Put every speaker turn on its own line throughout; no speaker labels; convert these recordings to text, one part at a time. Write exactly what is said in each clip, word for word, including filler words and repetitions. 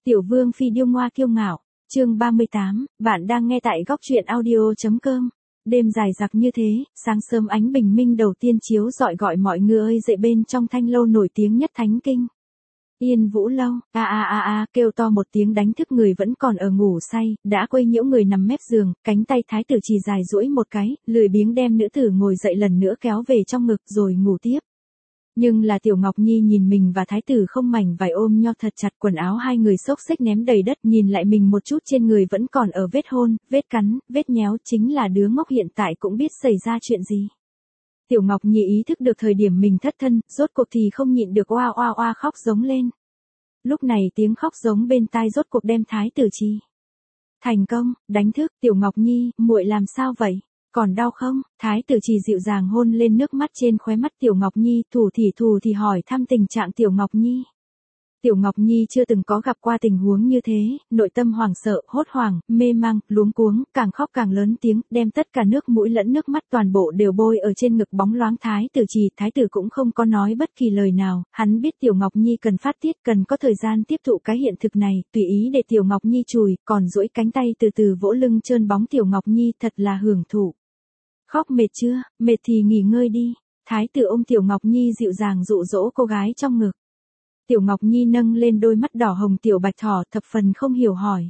Tiểu vương phi điêu ngoa kiêu ngạo, chương ba mươi tám, bạn đang nghe tại góc truyện audio.com. Đêm dài dặc như thế, sáng sớm ánh bình minh đầu tiên chiếu rọi gọi mọi người ơi dậy bên trong thanh lâu nổi tiếng nhất thánh kinh. Yên Vũ Lâu, a a a a kêu to một tiếng đánh thức người vẫn còn ở ngủ say, đã quấy nhiễu người nằm mép giường, cánh tay thái tử chỉ dài duỗi một cái, lười biếng đem nữ tử ngồi dậy lần nữa kéo về trong ngực rồi ngủ tiếp. Nhưng là Tiểu Ngọc Nhi nhìn mình và thái tử không mảnh vải ôm nho thật chặt, quần áo hai người xốc xếch ném đầy đất, nhìn lại mình một chút trên người vẫn còn ở vết hôn, vết cắn, vết nhéo, chính là đứa ngốc hiện tại cũng biết xảy ra chuyện gì. Tiểu Ngọc Nhi ý thức được thời điểm mình thất thân, rốt cuộc thì không nhịn được oa oa oa khóc giống lên. Lúc này tiếng khóc giống bên tai rốt cuộc đem thái tử trì thành công đánh thức. Tiểu Ngọc Nhi, muội làm sao vậy? Còn đau không? Thái tử chỉ dịu dàng hôn lên nước mắt trên khóe mắt Tiểu Ngọc Nhi, thủ thì thù thì hỏi thăm tình trạng Tiểu Ngọc Nhi. Tiểu Ngọc Nhi chưa từng có gặp qua tình huống như thế, nội tâm hoảng sợ, hốt hoảng, mê mang, luống cuống, càng khóc càng lớn tiếng, đem tất cả nước mũi lẫn nước mắt toàn bộ đều bôi ở trên ngực bóng loáng thái tử trì. Thái tử cũng không có nói bất kỳ lời nào, hắn biết Tiểu Ngọc Nhi cần phát tiết, cần có thời gian tiếp thụ cái hiện thực này, tùy ý để Tiểu Ngọc Nhi chùi, còn duỗi cánh tay từ từ vỗ lưng trơn bóng Tiểu Ngọc Nhi, thật là hưởng thụ. Khóc mệt chưa? Mệt thì nghỉ ngơi đi. Thái tử ôm Tiểu Ngọc Nhi dịu dàng dụ dỗ cô gái trong ngực. Tiểu Ngọc Nhi nâng lên đôi mắt đỏ hồng tiểu bạch thỏ, thập phần không hiểu hỏi.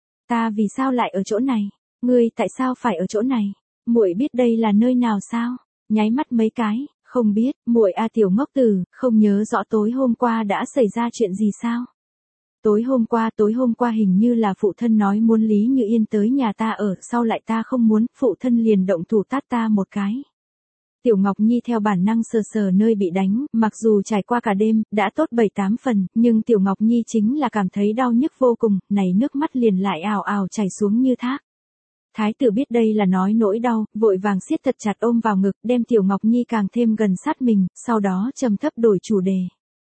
Ta vì sao lại ở chỗ này? Ngươi tại sao phải ở chỗ này? Muội biết đây là nơi nào sao? Nháy mắt mấy cái, không biết, muội a tiểu ngốc tử, không nhớ rõ tối hôm qua đã xảy ra chuyện gì sao? Tối hôm qua, tối hôm qua hình như là phụ thân nói muốn Lý Như Yên tới nhà ta ở, sau lại ta không muốn, phụ thân liền động thủ tát ta một cái. Tiểu Ngọc Nhi theo bản năng sờ sờ nơi bị đánh, mặc dù trải qua cả đêm, đã tốt bảy tám phần, nhưng Tiểu Ngọc Nhi chính là cảm thấy đau nhức vô cùng, này nước mắt liền lại ào ào chảy xuống như thác. Thái tử biết đây là nói nỗi đau, vội vàng siết thật chặt ôm vào ngực, đem Tiểu Ngọc Nhi càng thêm gần sát mình, sau đó trầm thấp đổi chủ đề.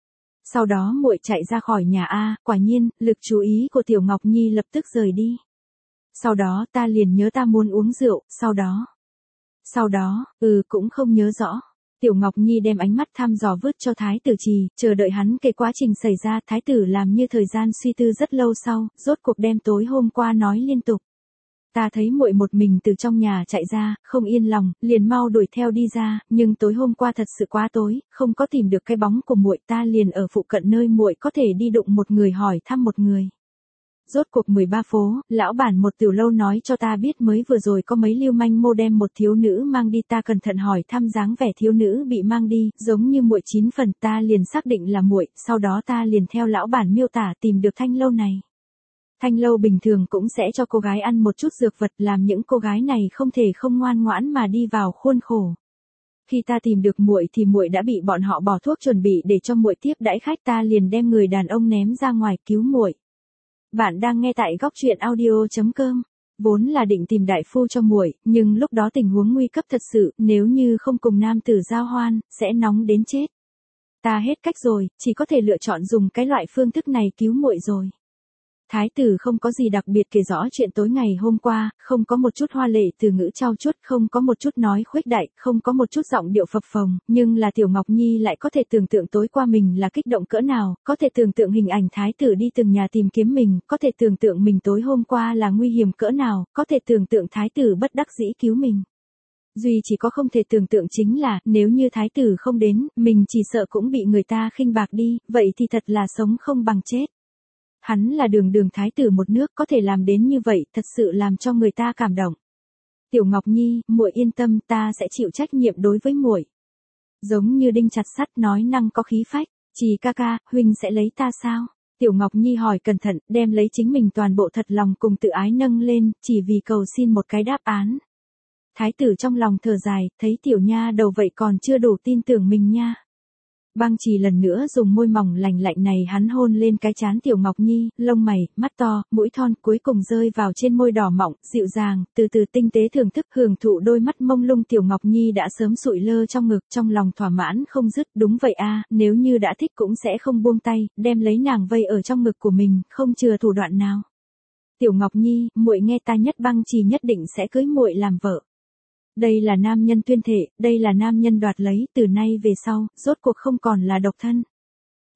Sau đó muội chạy ra khỏi nhà a, quả nhiên, lực chú ý của Tiểu Ngọc Nhi lập tức rời đi. Sau đó ta liền nhớ ta muốn uống rượu, sau đó. Sau đó, ừ cũng không nhớ rõ. Tiểu Ngọc Nhi đem ánh mắt thăm dò vứt cho thái tử trì, chờ đợi hắn kể quá trình xảy ra. Thái tử làm như thời gian suy tư rất lâu sau, rốt cuộc đem tối hôm qua nói liên tục. Ta thấy muội một mình từ trong nhà chạy ra, không yên lòng, liền mau đuổi theo đi ra, nhưng tối hôm qua thật sự quá tối, không có tìm được cái bóng của muội, ta liền ở phụ cận nơi muội có thể đi đụng một người hỏi thăm một người. Rốt cuộc mười ba phố, lão bản một tiểu lâu nói cho ta biết mới vừa rồi có mấy lưu manh mô đem một thiếu nữ mang đi, ta cẩn thận hỏi thăm dáng vẻ thiếu nữ bị mang đi, giống như muội chín phần, ta liền xác định là muội, sau đó ta liền theo lão bản miêu tả tìm được thanh lâu này. Thanh lâu bình thường cũng sẽ cho cô gái ăn một chút dược vật, làm những cô gái này không thể không ngoan ngoãn mà đi vào khuôn khổ. Khi ta tìm được muội thì muội đã bị bọn họ bỏ thuốc chuẩn bị để cho muội tiếp đãi khách, ta liền đem người đàn ông ném ra ngoài cứu muội. Bạn đang nghe tại góc truyện audio.com. Vốn là định tìm đại phu cho muội, nhưng lúc đó tình huống nguy cấp thật sự, nếu như không cùng nam tử giao hoan, sẽ nóng đến chết. Ta hết cách rồi, chỉ có thể lựa chọn dùng cái loại phương thức này cứu muội rồi. Thái tử không có gì đặc biệt kể rõ chuyện tối ngày hôm qua, không có một chút hoa lệ từ ngữ trau chuốt, không có một chút nói khuếch đại, không có một chút giọng điệu phập phồng, nhưng là Tiểu Ngọc Nhi lại có thể tưởng tượng tối qua mình là kích động cỡ nào, có thể tưởng tượng hình ảnh thái tử đi từng nhà tìm kiếm mình, có thể tưởng tượng mình tối hôm qua là nguy hiểm cỡ nào, có thể tưởng tượng thái tử bất đắc dĩ cứu mình. Duy chỉ có không thể tưởng tượng chính là, nếu như thái tử không đến, mình chỉ sợ cũng bị người ta khinh bạc đi, vậy thì thật là sống không bằng chết. Hắn là đường đường thái tử một nước, có thể làm đến như vậy, thật sự làm cho người ta cảm động. Tiểu Ngọc Nhi, muội yên tâm, ta sẽ chịu trách nhiệm đối với muội. Giống như đinh chặt sắt, nói năng có khí phách. Trì ca ca, huynh sẽ lấy ta sao? Tiểu Ngọc Nhi hỏi cẩn thận, đem lấy chính mình toàn bộ thật lòng cùng tự ái nâng lên, chỉ vì cầu xin một cái đáp án. Thái tử trong lòng thở dài, thấy tiểu nha đầu vậy còn chưa đủ tin tưởng mình nha. Băng Trì lần nữa dùng môi mỏng lành lạnh này hắn hôn lên cái trán Tiểu Ngọc Nhi, lông mày, mắt to, mũi thon, cuối cùng rơi vào trên môi đỏ mọng, dịu dàng, từ từ tinh tế thưởng thức, hưởng thụ đôi mắt mông lung. Tiểu Ngọc Nhi đã sớm sụi lơ trong ngực, trong lòng thỏa mãn không dứt, đúng vậy a, nếu như đã thích cũng sẽ không buông tay, đem lấy nàng vây ở trong ngực của mình, không chừa thủ đoạn nào. Tiểu Ngọc Nhi, muội nghe ta nhất, Băng Trì nhất định sẽ cưới muội làm vợ. Đây là nam nhân tuyên thể, đây là nam nhân đoạt lấy, từ nay về sau, rốt cuộc không còn là độc thân.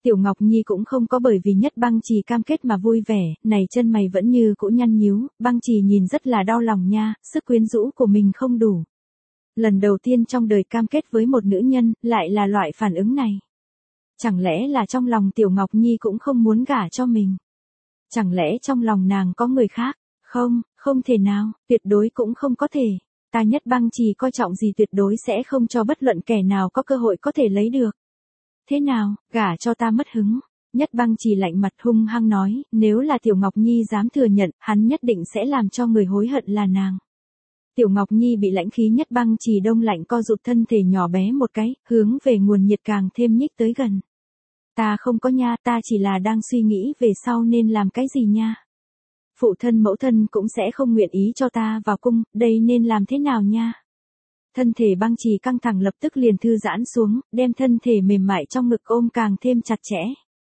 Tiểu Ngọc Nhi cũng không có bởi vì Nhất Băng Trì cam kết mà vui vẻ, này chân mày vẫn như cũ nhăn nhíu, Băng Trì nhìn rất là đau lòng nha, sức quyến rũ của mình không đủ. Lần đầu tiên trong đời cam kết với một nữ nhân, lại là loại phản ứng này. Chẳng lẽ là trong lòng Tiểu Ngọc Nhi cũng không muốn gả cho mình? Chẳng lẽ trong lòng nàng có người khác? Không, không thể nào, tuyệt đối cũng không có thể. Ta Nhất Băng Trì coi trọng gì tuyệt đối sẽ không cho bất luận kẻ nào có cơ hội có thể lấy được. Thế nào, gả cho ta mất hứng? Nhất Băng Trì lạnh mặt hung hăng nói, nếu là Tiểu Ngọc Nhi dám thừa nhận, hắn nhất định sẽ làm cho người hối hận là nàng. Tiểu Ngọc Nhi bị lãnh khí Nhất Băng Trì đông lạnh co rụt thân thể nhỏ bé một cái, hướng về nguồn nhiệt càng thêm nhích tới gần. Ta không có nha, ta chỉ là đang suy nghĩ về sau nên làm cái gì nha. Phụ thân mẫu thân cũng sẽ không nguyện ý cho ta vào cung, đây nên làm thế nào nha. Thân thể Băng Trì căng thẳng lập tức liền thư giãn xuống, đem thân thể mềm mại trong ngực ôm càng thêm chặt chẽ.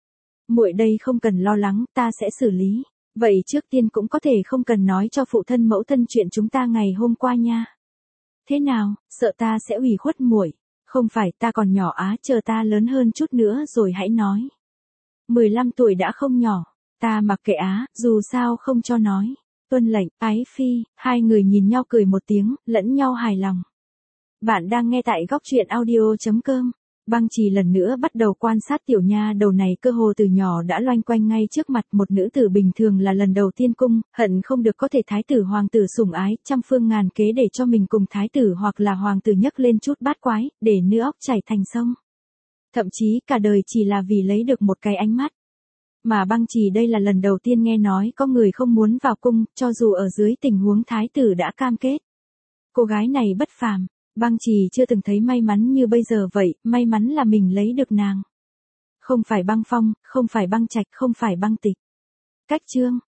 Muội đây không cần lo lắng, ta sẽ xử lý. Vậy trước tiên cũng có thể không cần nói cho phụ thân mẫu thân chuyện chúng ta ngày hôm qua nha. Thế nào, sợ ta sẽ ủy khuất muội? Không phải, ta còn nhỏ á, chờ ta lớn hơn chút nữa rồi hãy nói. mười lăm tuổi đã không nhỏ, ta mặc kệ á, dù sao không cho nói. Tuân lệnh, ái phi, hai người nhìn nhau cười một tiếng, lẫn nhau hài lòng. Bạn đang nghe tại góc truyện audio chấm com. Băng Trì lần nữa bắt đầu quan sát tiểu nha đầu này, cơ hồ từ nhỏ đã loanh quanh ngay trước mặt, một nữ tử bình thường là lần đầu tiên cung, hận không được có thể thái tử hoàng tử sủng ái, trăm phương ngàn kế để cho mình cùng thái tử hoặc là hoàng tử nhấc lên chút bát quái, để nữ óc chảy thành sông. Thậm chí cả đời chỉ là vì lấy được một cái ánh mắt. Mà Băng Trì đây là lần đầu tiên nghe nói có người không muốn vào cung, cho dù ở dưới tình huống thái tử đã cam kết. Cô gái này bất phàm. Băng Trì chưa từng thấy may mắn như bây giờ vậy, may mắn là mình lấy được nàng. Không phải Băng Phong, không phải Băng Trạch, không phải Băng Tịch. Cách chương,